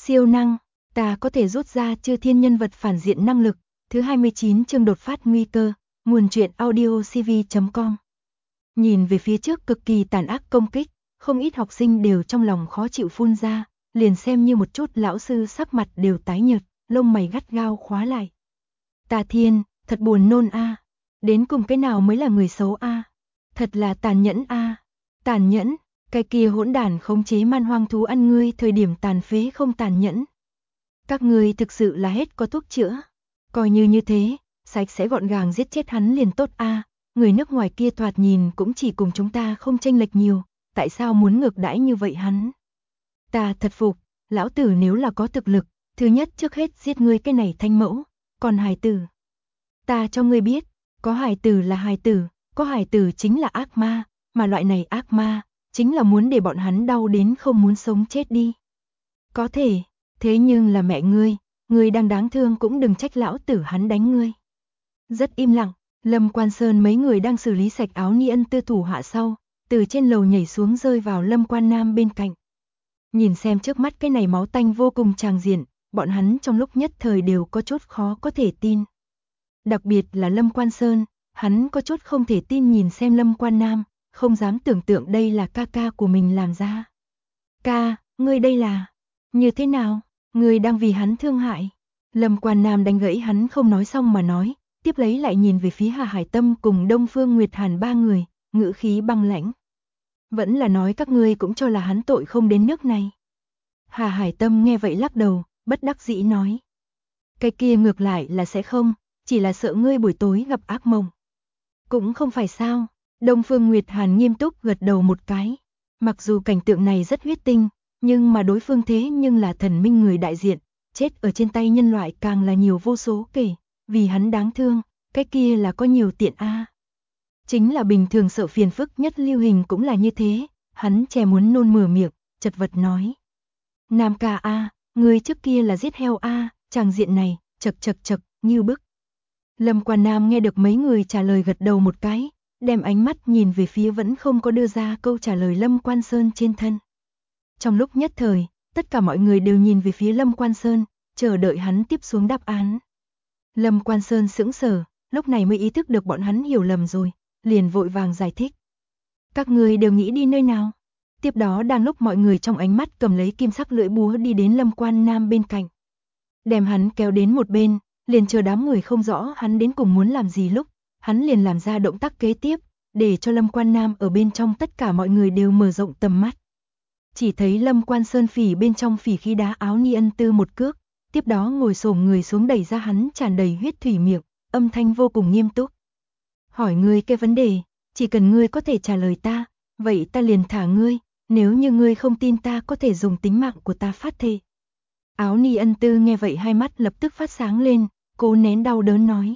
Siêu năng, ta có thể rút ra chư thiên nhân vật phản diện năng lực. Thứ 29 chương đột phát nguy cơ. Nguồn truyện audio cv.com. Nhìn về phía trước cực kỳ tàn ác công kích, không ít học sinh đều trong lòng khó chịu phun ra, liền xem như một chút lão sư sắc mặt đều tái nhợt, lông mày gắt gao khóa lại. Tà Thiên, thật buồn nôn a. Đến cùng cái nào mới là người xấu a? Thật là tàn nhẫn a. Tàn nhẫn, cái kia hỗn đản khống chế man hoang thú ăn ngươi thời điểm tàn phế không tàn nhẫn. Các ngươi thực sự là hết có thuốc chữa. Coi như thế, sạch sẽ gọn gàng giết chết hắn liền tốt a. Người nước ngoài kia thoạt nhìn cũng chỉ cùng chúng ta không chênh lệch nhiều, tại sao muốn ngược đãi như vậy hắn? Ta thật phục, lão tử nếu là có thực lực, thứ nhất trước hết giết ngươi cái này thanh mẫu, còn hài tử. Ta cho ngươi biết, có hài tử là hài tử, có hài tử chính là ác ma, mà loại này ác ma, chính là muốn để bọn hắn đau đến không muốn sống chết đi. Có thể, thế nhưng là mẹ ngươi đang đáng thương cũng đừng trách lão tử hắn đánh ngươi. Rất im lặng, Lâm Quan Sơn mấy người đang xử lý sạch áo ni ân tư thủ hạ sau, từ trên lầu nhảy xuống rơi vào Lâm Quan Nam bên cạnh. Nhìn xem trước mắt cái này máu tanh vô cùng tràng diện, bọn hắn trong lúc nhất thời đều có chút khó có thể tin. Đặc biệt là Lâm Quan Sơn, hắn có chút không thể tin nhìn xem Lâm Quan Nam, không dám tưởng tượng đây là ca ca của mình làm ra. Ca, ngươi đây là, như thế nào, ngươi đang vì hắn thương hại. Lâm Quan Nam đánh gãy hắn không nói xong mà nói, tiếp lấy lại nhìn về phía Hà Hải Tâm cùng Đông Phương Nguyệt Hàn ba người, ngữ khí băng lãnh. Vẫn là nói các ngươi cũng cho là hắn tội không đến nước này. Hà Hải Tâm nghe vậy lắc đầu, bất đắc dĩ nói. Cái kia ngược lại là sẽ không, chỉ là sợ ngươi buổi tối gặp ác mộng. Cũng không phải sao, Đông Phương Nguyệt Hàn nghiêm túc gật đầu một cái. Mặc dù cảnh tượng này rất huyết tinh, nhưng mà đối phương thế nhưng là thần minh người đại diện, chết ở trên tay nhân loại càng là nhiều vô số kể, vì hắn đáng thương, cái kia là có nhiều tiện a. Chính là bình thường sợ phiền phức nhất Lưu Hình cũng là như thế, hắn che muốn nôn mửa miệng, chật vật nói. Nam ca a, người trước kia là giết heo a, tràng diện này, chật, như bức. Lâm Quan Nam nghe được mấy người trả lời gật đầu một cái, đem ánh mắt nhìn về phía vẫn không có đưa ra câu trả lời Lâm Quan Sơn trên thân. Trong lúc nhất thời, tất cả mọi người đều nhìn về phía Lâm Quan Sơn, chờ đợi hắn tiếp xuống đáp án. Lâm Quan Sơn sững sờ, lúc này mới ý thức được bọn hắn hiểu lầm rồi, liền vội vàng giải thích. Các người đều nghĩ đi nơi nào? Tiếp đó đang lúc mọi người trong ánh mắt cầm lấy kim sắc lưỡi búa đi đến Lâm Quan Nam bên cạnh. Đem hắn kéo đến một bên, liền chờ đám người không rõ hắn đến cùng muốn làm gì lúc, hắn liền làm ra động tác kế tiếp, để cho Lâm Quan Nam ở bên trong tất cả mọi người đều mở rộng tầm mắt. Chỉ thấy Lâm Quan Sơn phỉ bên trong phỉ khí đá áo ni ân tư một cước, tiếp đó ngồi xổm người xuống đẩy ra hắn tràn đầy huyết thủy miệng, âm thanh vô cùng nghiêm túc. Hỏi ngươi cái vấn đề, chỉ cần ngươi có thể trả lời ta, vậy ta liền thả ngươi, nếu như ngươi không tin ta có thể dùng tính mạng của ta phát thệ. Áo ni ân tư nghe vậy hai mắt lập tức phát sáng lên, cố nén đau đớn nói.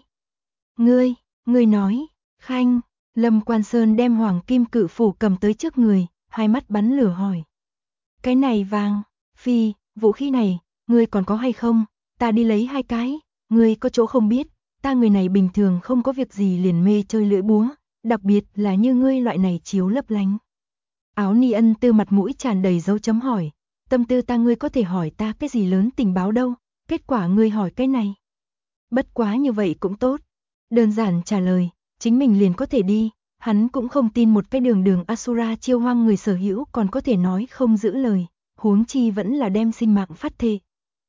Ngươi nói, Khanh, Lâm Quan Sơn đem hoàng kim cự phủ cầm tới trước người, hai mắt bắn lửa hỏi. Cái này vàng, phi, vũ khí này, ngươi còn có hay không, ta đi lấy hai cái, ngươi có chỗ không biết, ta người này bình thường không có việc gì liền mê chơi lưỡi búa, đặc biệt là như ngươi loại này chiếu lấp lánh. Áo ni ân tư mặt mũi tràn đầy dấu chấm hỏi, tâm tư ta ngươi có thể hỏi ta cái gì lớn tình báo đâu, kết quả ngươi hỏi cái này. Bất quá như vậy cũng tốt, đơn giản trả lời, chính mình liền có thể đi, hắn cũng không tin một cái đường Asura chiêu hoang người sở hữu còn có thể nói không giữ lời, huống chi vẫn là đem sinh mạng phát thệ.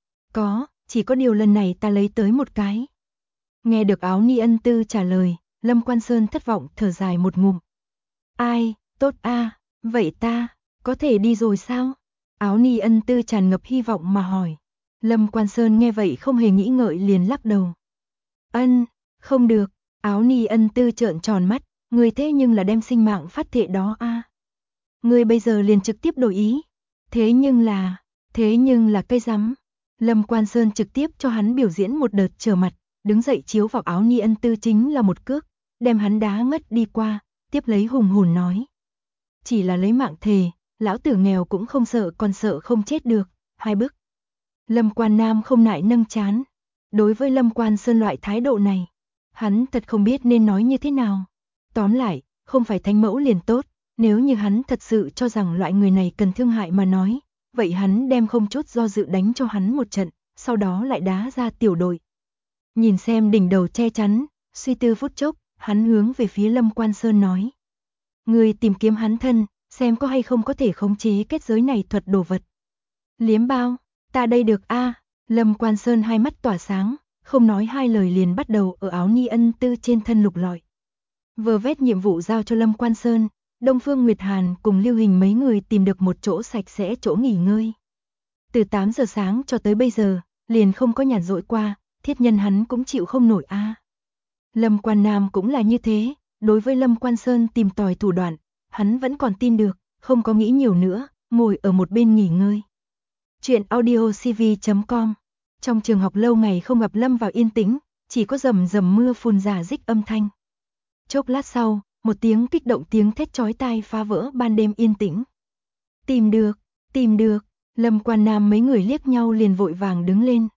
Chỉ có điều lần này ta lấy tới một cái. Nghe được áo ni ân tư trả lời, Lâm Quan Sơn thất vọng thở dài một ngụm. Ai, tốt a, vậy ta, có thể đi rồi sao? Áo ni ân tư tràn ngập hy vọng mà hỏi. Lâm Quan Sơn nghe vậy không hề nghĩ ngợi liền lắc đầu. Không được, áo ni ân tư trợn tròn mắt, người thế nhưng là đem sinh mạng phát thệ đó a. Người bây giờ liền trực tiếp đổi ý. Thế nhưng là cây rắm. Lâm Quan Sơn trực tiếp cho hắn biểu diễn một đợt trở mặt, đứng dậy chiếu vào áo ni ân tư chính là một cước, đem hắn đá ngất đi qua, tiếp lấy hùng hồn nói. Chỉ là lấy mạng thề, lão tử nghèo cũng không sợ còn sợ không chết được, hai bức. Lâm Quan Nam không nại nâng trán. Đối với Lâm Quan Sơn loại thái độ này, hắn thật không biết nên nói như thế nào. Tóm lại, không phải thánh mẫu liền tốt, nếu như hắn thật sự cho rằng loại người này cần thương hại mà nói, vậy hắn đem không chút do dự đánh cho hắn một trận, sau đó lại đá ra tiểu đội. Nhìn xem đỉnh đầu che chắn, suy tư phút chốc, hắn hướng về phía Lâm Quan Sơn nói. Người tìm kiếm hắn thân, xem có hay không có thể khống chế kết giới này thuật đồ vật. Liếm bao, ta đây được a. Lâm Quan Sơn hai mắt tỏa sáng, không nói hai lời liền bắt đầu ở áo ni ân tư trên thân lục lọi. Vừa vét nhiệm vụ giao cho Lâm Quan Sơn, Đông Phương Nguyệt Hàn cùng Lưu Hình mấy người tìm được một chỗ sạch sẽ chỗ nghỉ ngơi. Từ 8 giờ sáng cho tới bây giờ, liền không có nhàn rỗi qua, thiết nhân hắn cũng chịu không nổi a. Lâm Quan Nam cũng là như thế, đối với Lâm Quan Sơn tìm tòi thủ đoạn, hắn vẫn còn tin được, không có nghĩ nhiều nữa, ngồi ở một bên nghỉ ngơi. Chuyện audiocv.com. Trong trường học lâu ngày không gặp Lâm vào yên tĩnh, chỉ có rầm rầm mưa phùn rả rích âm thanh. Chốc lát sau, một tiếng kích động tiếng thét chói tai phá vỡ ban đêm yên tĩnh. Tìm được, Lâm Quan Nam mấy người liếc nhau liền vội vàng đứng lên.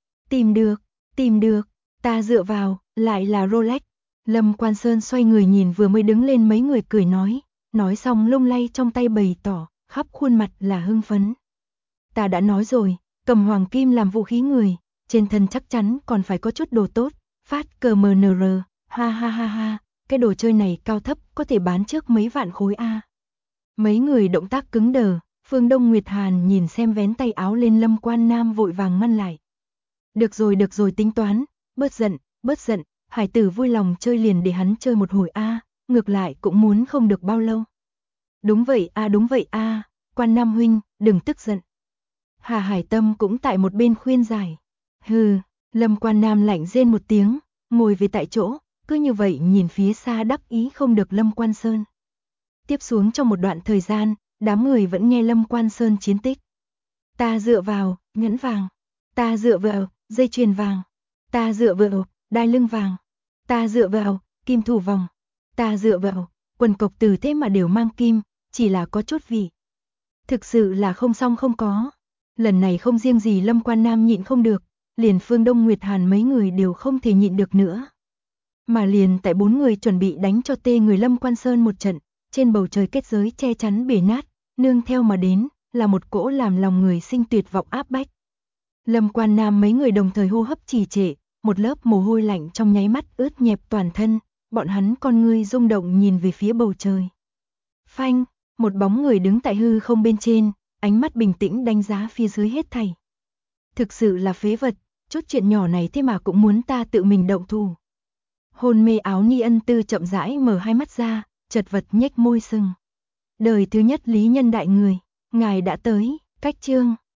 Tìm được, ta dựa vào, lại là Rolex. Lâm Quan Sơn xoay người nhìn vừa mới đứng lên mấy người cười nói xong lung lay trong tay bày tỏ, khắp khuôn mặt là hưng phấn. Ta đã nói rồi, cầm hoàng kim làm vũ khí người, trên thân chắc chắn còn phải có chút đồ tốt, phát cờ MNR, ha ha ha ha, cái đồ chơi này cao thấp có thể bán trước mấy vạn khối a. Mấy người động tác cứng đờ, Phương Đông Nguyệt Hàn nhìn xem vén tay áo lên Lâm Quan Nam vội vàng ngăn lại. Được rồi tính toán, bớt giận, hải tử vui lòng chơi liền để hắn chơi một hồi a, ngược lại cũng muốn không được bao lâu. Đúng vậy a, Quan Nam huynh, đừng tức giận. Hà Hải Tâm cũng tại một bên khuyên giải. Hừ, Lâm Quan Nam lạnh rên một tiếng, ngồi về tại chỗ, cứ như vậy nhìn phía xa đắc ý không được Lâm Quan Sơn. Tiếp xuống trong một đoạn thời gian, đám người vẫn nghe Lâm Quan Sơn chiến tích. Ta dựa vào, nhẫn vàng. Ta dựa vào, dây chuyền vàng. Ta dựa vào, đai lưng vàng. Ta dựa vào, kim thủ vòng. Ta dựa vào, quần cộc từ thế mà đều mang kim, chỉ là có chút vị. Thực sự là không xong không có. Lần này không riêng gì Lâm Quan Nam nhịn không được, liền Phương Đông Nguyệt Hàn mấy người đều không thể nhịn được nữa. Mà liền tại 4 người chuẩn bị đánh cho tê người Lâm Quan Sơn một trận, trên bầu trời kết giới che chắn bể nát, nương theo mà đến, là một cỗ làm lòng người sinh tuyệt vọng áp bách. Lâm Quan Nam mấy người đồng thời hô hấp trì trệ, một lớp mồ hôi lạnh trong nháy mắt ướt nhẹp toàn thân, bọn hắn con ngươi rung động nhìn về phía bầu trời. Phanh, một bóng người đứng tại hư không bên trên, ánh mắt bình tĩnh đánh giá phía dưới hết thảy. Thực sự là phế vật, chút chuyện nhỏ này thế mà cũng muốn ta tự mình động thủ. Hôn mê áo ni ân tư chậm rãi mở hai mắt ra, chật vật nhếch môi sừng. Đời thứ nhất lý nhân đại người, ngài đã tới, cách chương.